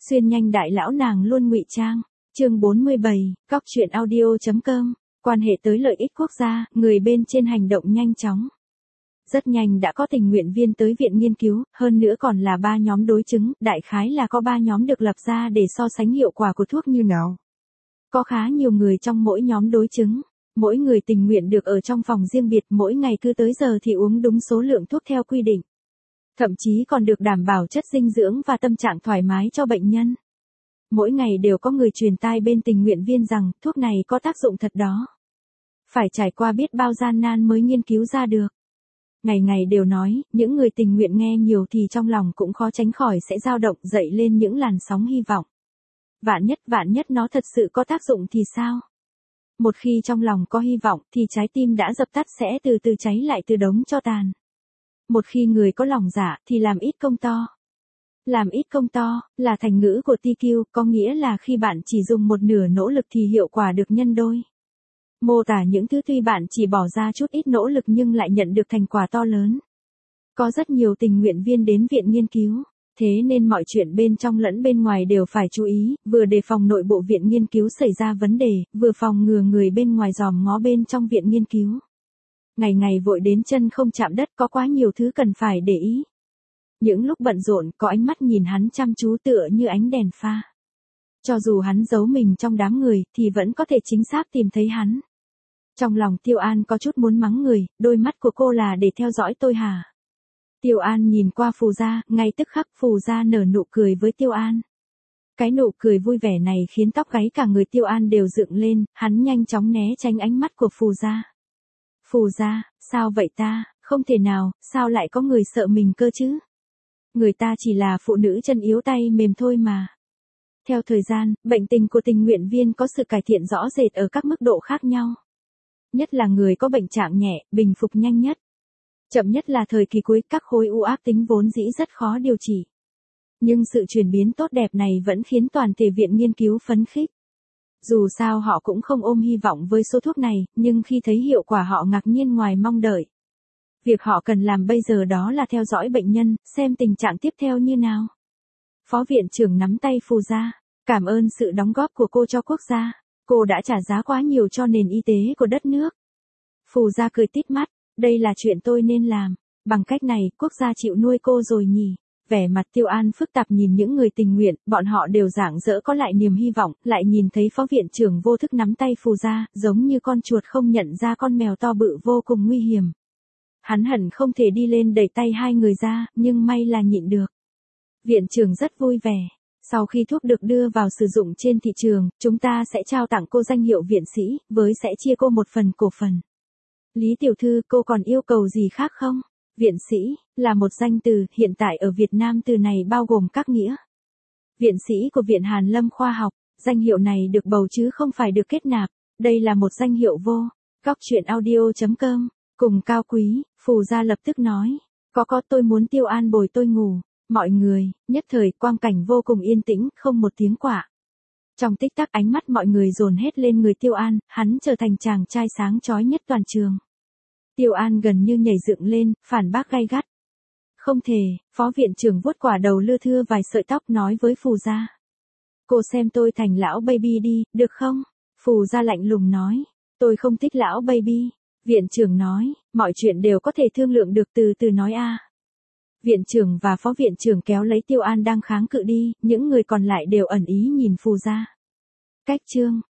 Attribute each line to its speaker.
Speaker 1: Xuyên nhanh đại lão nàng luôn ngụy trang. Chương 47, Cóc truyện audio.com. Quan hệ tới lợi ích quốc gia, người bên trên hành động nhanh chóng. Rất nhanh đã có tình nguyện viên tới viện nghiên cứu, hơn nữa còn là 3 nhóm đối chứng, đại khái là có 3 nhóm được lập ra để so sánh hiệu quả của thuốc như nào. Có khá nhiều người trong mỗi nhóm đối chứng, mỗi người tình nguyện được ở trong phòng riêng biệt, mỗi ngày cứ tới giờ thì uống đúng số lượng thuốc theo quy định. Thậm chí còn được đảm bảo chất dinh dưỡng và tâm trạng thoải mái cho bệnh nhân. Mỗi ngày đều có người truyền tai bên tình nguyện viên rằng thuốc này có tác dụng thật đó. Phải trải qua biết bao gian nan mới nghiên cứu ra được. Ngày ngày đều nói, những người tình nguyện nghe nhiều thì trong lòng cũng khó tránh khỏi sẽ dao động dậy lên những làn sóng hy vọng. Vạn nhất nó thật sự có tác dụng thì sao? Một khi trong lòng có hy vọng thì trái tim đã dập tắt sẽ từ từ cháy lại từ đống tro tàn. Một khi người có lòng dạ thì làm ít công to. Làm ít công to là thành ngữ của TQ, có nghĩa là khi bạn chỉ dùng một nửa nỗ lực thì hiệu quả được nhân đôi. Mô tả những thứ tuy bạn chỉ bỏ ra chút ít nỗ lực nhưng lại nhận được thành quả to lớn. Có rất nhiều tình nguyện viên đến viện nghiên cứu, thế nên mọi chuyện bên trong lẫn bên ngoài đều phải chú ý, vừa đề phòng nội bộ viện nghiên cứu xảy ra vấn đề, vừa phòng ngừa người bên ngoài dòm ngó bên trong viện nghiên cứu. Ngày ngày vội đến chân không chạm đất, có quá nhiều thứ cần phải để ý. Những lúc bận rộn có ánh mắt nhìn hắn chăm chú tựa như ánh đèn pha. Cho dù hắn giấu mình trong đám người thì vẫn có thể chính xác tìm thấy hắn. Trong lòng Tiêu An có chút muốn mắng người, đôi mắt của cô là để theo dõi tôi hả? Tiêu An nhìn qua Phù Gia, ngay tức khắc Phù Gia nở nụ cười với Tiêu An. Cái nụ cười vui vẻ này khiến tóc gáy cả người Tiêu An đều dựng lên, hắn nhanh chóng né tránh ánh mắt của Phù Gia. Phù Gia, sao vậy ta, không thể nào, sao lại có người sợ mình cơ chứ? Người ta chỉ là phụ nữ chân yếu tay mềm thôi mà. Theo thời gian, bệnh tình của tình nguyện viên có sự cải thiện rõ rệt ở các mức độ khác nhau. Nhất là người có bệnh trạng nhẹ, bình phục nhanh nhất. Chậm nhất là thời kỳ cuối, các khối u ác tính vốn dĩ rất khó điều trị. Nhưng sự chuyển biến tốt đẹp này vẫn khiến toàn thể viện nghiên cứu phấn khích. Dù sao họ cũng không ôm hy vọng với số thuốc này, nhưng khi thấy hiệu quả họ ngạc nhiên ngoài mong đợi. Việc họ cần làm bây giờ đó là theo dõi bệnh nhân, xem tình trạng tiếp theo như nào. Phó viện trưởng nắm tay Phù Gia, cảm ơn sự đóng góp của cô cho quốc gia. Cô đã trả giá quá nhiều cho nền y tế của đất nước. Phù Gia cười tít mắt, đây là chuyện tôi nên làm. Bằng cách này, quốc gia chịu nuôi cô rồi nhỉ. Vẻ mặt Tiêu An phức tạp nhìn những người tình nguyện, bọn họ đều rạng rỡ có lại niềm hy vọng, lại nhìn thấy phó viện trưởng vô thức nắm tay Phù Gia, giống như con chuột không nhận ra con mèo to bự vô cùng nguy hiểm. Hắn hận không thể đi lên đẩy tay hai người ra, nhưng may là nhịn được. Viện trưởng rất vui vẻ. Sau khi thuốc được đưa vào sử dụng trên thị trường, chúng ta sẽ trao tặng cô danh hiệu viện sĩ, với sẽ chia cô một phần cổ phần. Lý tiểu thư, cô còn yêu cầu gì khác không? Viện sĩ, là một danh từ, hiện tại ở Việt Nam từ này bao gồm các nghĩa. Viện sĩ của Viện Hàn Lâm Khoa học, danh hiệu này được bầu chứ không phải được kết nạp, đây là một danh hiệu vô. Cóc truyện audio.com, cùng cao quý, Phù Gia lập tức nói, có tôi muốn Tiêu An bồi tôi ngủ. Mọi người, nhất thời quang cảnh vô cùng yên tĩnh, không một tiếng quạ. Trong tích tắc ánh mắt mọi người dồn hết lên người Tiêu An, hắn trở thành chàng trai sáng chói nhất toàn trường. Tiêu An gần như nhảy dựng lên, phản bác gay gắt. Không thể, phó viện trưởng vuốt quả đầu lưa thưa vài sợi tóc nói với Phù Gia. Cô xem tôi thành lão baby đi, được không? Phù Gia lạnh lùng nói, tôi không thích lão baby. Viện trưởng nói, mọi chuyện đều có thể thương lượng được, từ từ nói a. Viện trưởng và phó viện trưởng kéo lấy Tiêu An đang kháng cự đi, những người còn lại đều ẩn ý nhìn Phù Gia. Cách chương